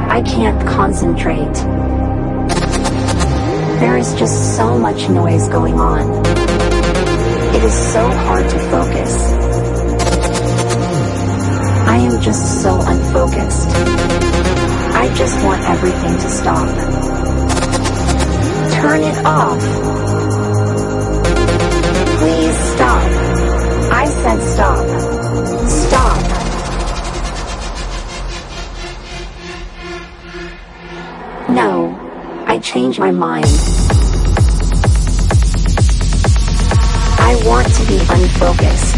I can't concentrate. There is just so much noise going on. It is so hard to focus. I am just so unfocused. I just want everything to stop. Turn it off. Please stop. I said stop. Stop. No, I changed my mind. I want to be unfocused.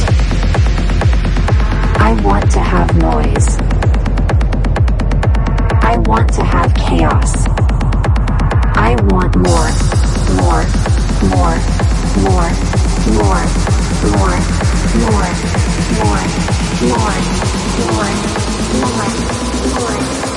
I want to have noise. I want to have chaos. I want more, more, more, more, more, more, more, more, more, more, more, more.